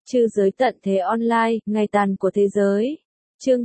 Trư giới tận thế online, ngày tàn của thế giới. Chương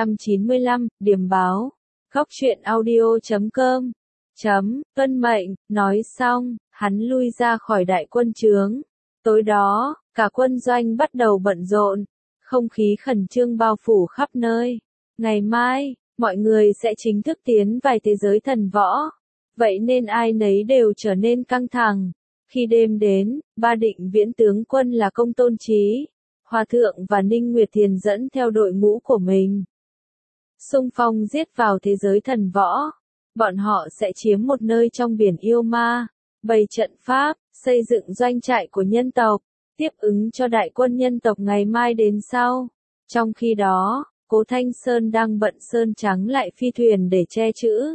295, điểm báo. Góc truyện audio.com. Tuân mệnh, nói xong, hắn lui ra khỏi đại quân trướng. Tối đó, cả quân doanh bắt đầu bận rộn, không khí khẩn trương bao phủ khắp nơi. Ngày mai, mọi người sẽ chính thức tiến vào thế giới thần võ. Vậy nên ai nấy đều trở nên căng thẳng. Khi đêm đến, ba định viễn tướng quân là Công Tôn Trí, Hòa Thượng và Ninh Nguyệt Thiền dẫn theo đội ngũ của mình. Xung phong giết vào thế giới thần võ. Bọn họ sẽ chiếm một nơi trong biển yêu ma, bày trận pháp, xây dựng doanh trại của nhân tộc, tiếp ứng cho đại quân nhân tộc ngày mai đến sau. Trong khi đó, Cố Thanh Sơn đang bận sơn trắng lại phi thuyền để che chữ.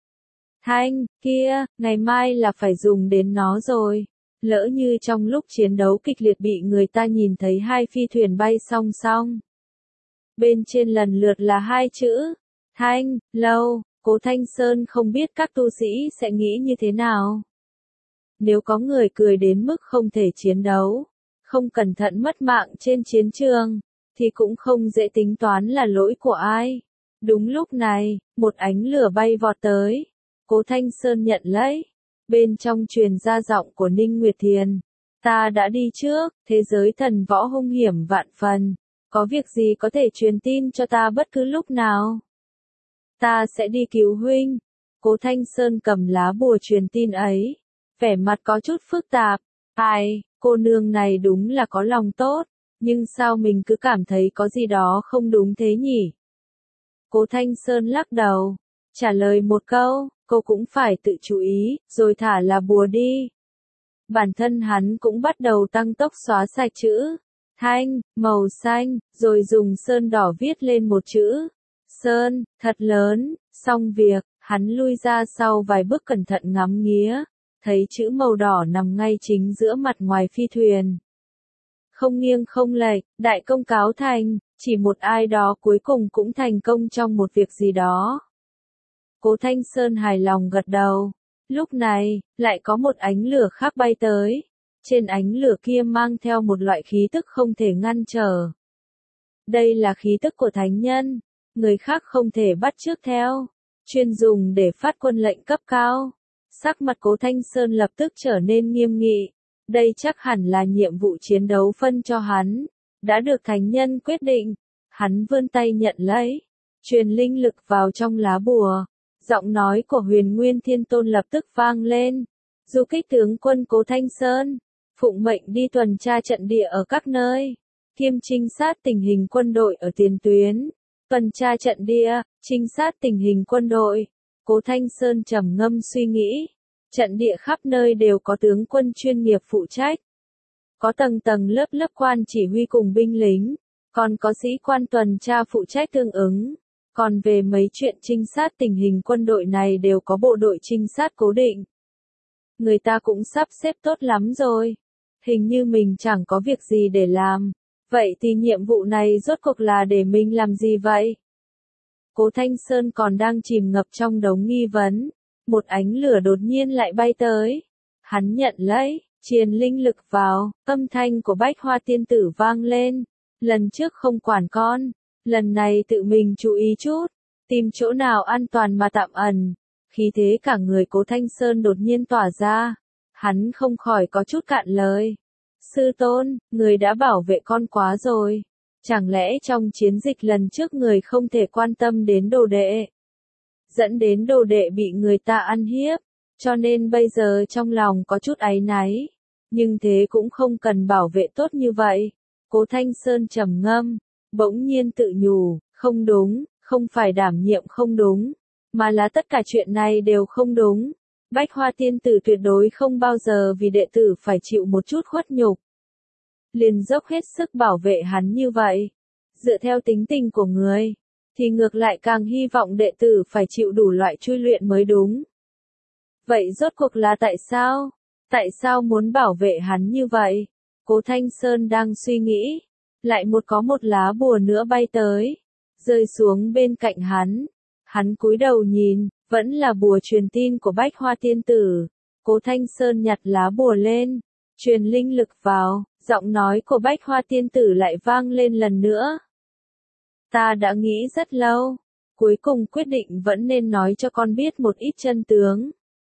Thanh, kia, ngày mai là phải dùng đến nó rồi. Lỡ như trong lúc chiến đấu kịch liệt bị người ta nhìn thấy hai phi thuyền bay song song. Bên trên lần lượt là hai chữ, Thanh, lâu, Cố Thanh Sơn không biết các tu sĩ sẽ nghĩ như thế nào. Nếu có người cười đến mức không thể chiến đấu, không cẩn thận mất mạng trên chiến trường, thì cũng không dễ tính toán là lỗi của ai. Đúng lúc này, một ánh lửa bay vọt tới. Cố Thanh Sơn nhận lấy. Bên trong truyền ra giọng của Ninh Nguyệt Thiền. Ta đã đi trước, thế giới thần võ hung hiểm vạn phần. Có việc gì có thể truyền tin cho ta bất cứ lúc nào. Ta sẽ đi cứu huynh. Cố Thanh Sơn cầm lá bùa truyền tin ấy. Vẻ mặt có chút phức tạp. Ai, cô nương này đúng là có lòng tốt. Nhưng sao mình cứ cảm thấy có gì đó không đúng thế nhỉ? Cố Thanh Sơn lắc đầu. Trả lời một câu, cô cũng phải tự chú ý, rồi thả là bùa đi. Bản thân hắn cũng bắt đầu tăng tốc xóa sạch chữ Thanh, màu xanh, rồi dùng sơn đỏ viết lên một chữ Sơn, thật lớn. Xong việc, hắn lui ra sau vài bước cẩn thận ngắm nghía, thấy chữ màu đỏ nằm ngay chính giữa mặt ngoài phi thuyền. Không nghiêng không lệch, đại công cáo thành, chỉ một ai đó cuối cùng cũng thành công trong một việc gì đó. Cố Thanh Sơn hài lòng gật đầu. Lúc này, lại có một ánh lửa khác bay tới. Trên ánh lửa kia mang theo một loại khí tức không thể ngăn trở. Đây là khí tức của thánh nhân, người khác không thể bắt chước theo, chuyên dùng để phát quân lệnh cấp cao. Sắc mặt Cố Thanh Sơn lập tức trở nên nghiêm nghị. Đây chắc hẳn là nhiệm vụ chiến đấu phân cho hắn, đã được thánh nhân quyết định. Hắn vươn tay nhận lấy, truyền linh lực vào trong lá bùa. Giọng nói của Huyền Nguyên Thiên Tôn lập tức vang lên. Du kích tướng quân Cố Thanh Sơn, phụng mệnh đi tuần tra trận địa ở các nơi, kiêm trinh sát tình hình quân đội ở tiền tuyến. Tuần tra trận địa, trinh sát tình hình quân đội. Cố Thanh Sơn trầm ngâm suy nghĩ. Trận địa khắp nơi đều có tướng quân chuyên nghiệp phụ trách. Có tầng tầng lớp lớp quan chỉ huy cùng binh lính. Còn có sĩ quan tuần tra phụ trách tương ứng. Còn về mấy chuyện trinh sát tình hình quân đội này đều có bộ đội trinh sát cố định. Người ta cũng sắp xếp tốt lắm rồi. Hình như mình chẳng có việc gì để làm. Vậy thì nhiệm vụ này rốt cuộc là để mình làm gì vậy? Cố Thanh Sơn còn đang chìm ngập trong đống nghi vấn. Một ánh lửa đột nhiên lại bay tới. Hắn nhận lấy, truyền linh lực vào, âm thanh của Bách Hoa Tiên Tử vang lên. Lần trước không quản con, lần này tự mình chú ý chút, tìm chỗ nào an toàn mà tạm ẩn. Khí thế cả người Cố Thanh Sơn đột nhiên tỏa ra. Hắn không khỏi có chút cạn lời. Sư tôn, người đã bảo vệ con quá rồi. Chẳng lẽ trong chiến dịch lần trước người không thể quan tâm đến đồ đệ? Dẫn đến đồ đệ bị người ta ăn hiếp, cho nên bây giờ trong lòng có chút áy náy. Nhưng thế cũng không cần bảo vệ tốt như vậy. Cố Thanh Sơn trầm ngâm, bỗng nhiên tự nhủ, không đúng, không phải đảm nhiệm không đúng, mà là tất cả chuyện này đều không đúng. Bách Hoa Tiên Tử tuyệt đối không bao giờ vì đệ tử phải chịu một chút khuất nhục. Liền dốc hết sức bảo vệ hắn như vậy. Dựa theo tính tình của người, thì ngược lại càng hy vọng đệ tử phải chịu đủ loại chui luyện mới đúng. Vậy rốt cuộc là tại sao? Tại sao muốn bảo vệ hắn như vậy? Cố Thanh Sơn đang suy nghĩ. Lại có một lá bùa nữa bay tới, rơi xuống bên cạnh hắn. Hắn cúi đầu nhìn, vẫn là bùa truyền tin của Bách Hoa Tiên Tử. Cố Thanh Sơn nhặt lá bùa lên, truyền linh lực vào, Giọng nói của Bách Hoa tiên tử lại vang lên lần nữa. Ta đã nghĩ rất lâu, cuối cùng quyết định vẫn nên nói cho con biết một ít chân tướng.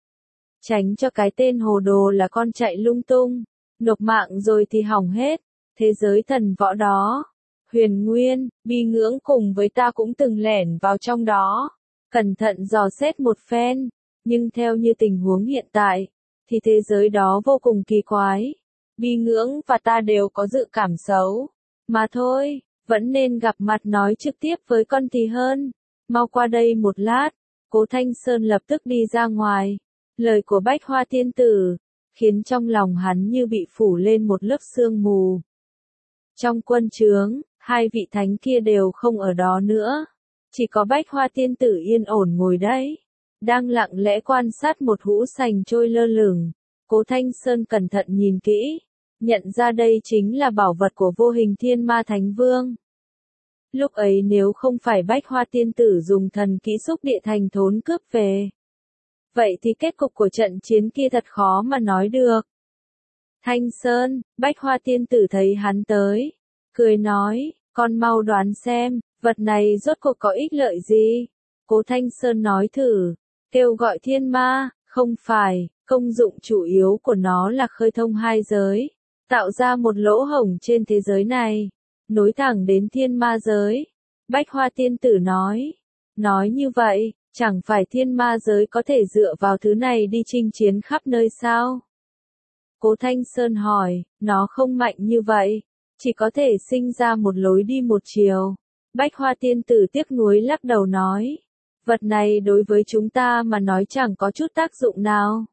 Tránh cho cái tên hồ đồ là con chạy lung tung, nộp mạng rồi thì hỏng hết. Thế giới thần võ đó, Huyền Nguyên, Bi Ngưỡng cùng với ta cũng từng lẻn vào trong đó, cẩn thận dò xét một phen, nhưng theo như tình huống hiện tại, thì thế giới đó vô cùng kỳ quái. Bi Ngưỡng và ta đều có dự cảm xấu, mà thôi, vẫn nên gặp mặt nói trực tiếp với con thì hơn. Mau qua đây một lát. Cố Thanh Sơn lập tức đi ra ngoài. Lời của Bách Hoa tiên tử khiến trong lòng hắn như bị phủ lên một lớp sương mù. Trong quân trướng, hai vị thánh kia đều không ở đó nữa, chỉ có Bách Hoa tiên tử yên ổn ngồi đấy, đang lặng lẽ quan sát một hũ sành trôi lơ lửng. Cố Thanh Sơn cẩn thận nhìn kỹ, nhận ra đây chính là bảo vật của Vô Hình Thiên Ma Thánh Vương. Lúc ấy nếu không phải Bách Hoa tiên tử dùng thần kỹ xúc địa thành thốn cướp về, vậy thì kết cục của trận chiến kia thật khó mà nói được. Thanh Sơn, Bách Hoa tiên tử thấy hắn tới, cười nói, con mau đoán xem, vật này rốt cuộc có ích lợi gì? Cố Thanh Sơn nói thử, kêu gọi thiên ma, không phải, công dụng chủ yếu của nó là khơi thông hai giới, tạo ra một lỗ hổng trên thế giới này, nối thẳng đến thiên ma giới. Bách Hoa tiên tử nói như vậy, chẳng phải thiên ma giới có thể dựa vào thứ này đi chinh chiến khắp nơi sao? Cố Thanh Sơn hỏi, nó không mạnh như vậy, chỉ có thể sinh ra một lối đi một chiều. Bách Hoa tiên tử tiếc nuối lắc đầu nói, vật này đối với chúng ta mà nói chẳng có chút tác dụng nào.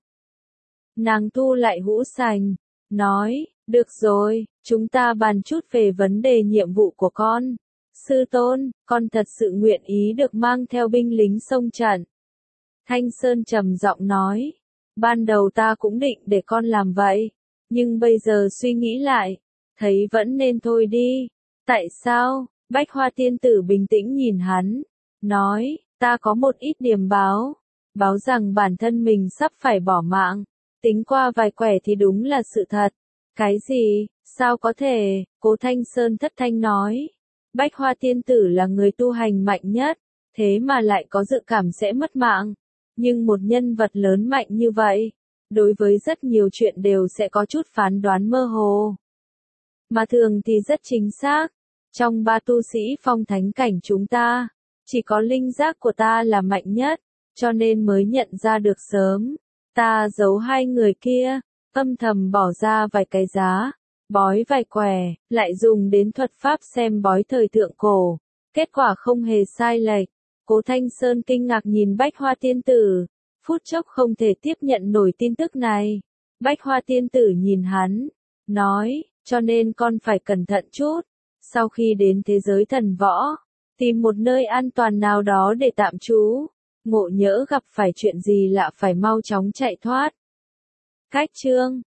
Nàng thu lại hũ sành, nói, được rồi, chúng ta bàn chút về vấn đề nhiệm vụ của con. Sư tôn, con thật sự nguyện ý được mang theo binh lính xông trận. Thanh Sơn trầm giọng nói, ban đầu ta cũng định để con làm vậy, nhưng bây giờ suy nghĩ lại, thấy vẫn nên thôi đi. Tại sao? Bách Hoa tiên tử bình tĩnh nhìn hắn, nói, ta có một ít điểm báo rằng bản thân mình sắp phải bỏ mạng, tính qua vài quẻ thì đúng là sự thật. Cái gì? Sao có thể? Cố Thanh Sơn thất thanh nói, Bách Hoa tiên tử là người tu hành mạnh nhất, thế mà lại có dự cảm sẽ mất mạng. Nhưng một nhân vật lớn mạnh như vậy, đối với rất nhiều chuyện đều sẽ có chút phán đoán mơ hồ. Mà thường thì rất chính xác. Trong ba tu sĩ phong thánh cảnh chúng ta, chỉ có linh giác của ta là mạnh nhất, cho nên mới nhận ra được sớm. Ta giấu hai người kia, âm thầm bỏ ra vài cái giá, bói vài quẻ, lại dùng đến thuật pháp xem bói thời thượng cổ. Kết quả không hề sai lệch. Cố Thanh Sơn kinh ngạc nhìn Bách Hoa tiên tử, phút chốc không thể tiếp nhận nổi tin tức này. Bách Hoa tiên tử nhìn hắn, nói, cho nên con phải cẩn thận chút. Sau khi đến thế giới thần võ, tìm một nơi an toàn nào đó để tạm trú, ngộ nhỡ gặp phải chuyện gì lạ phải mau chóng chạy thoát. Cách chương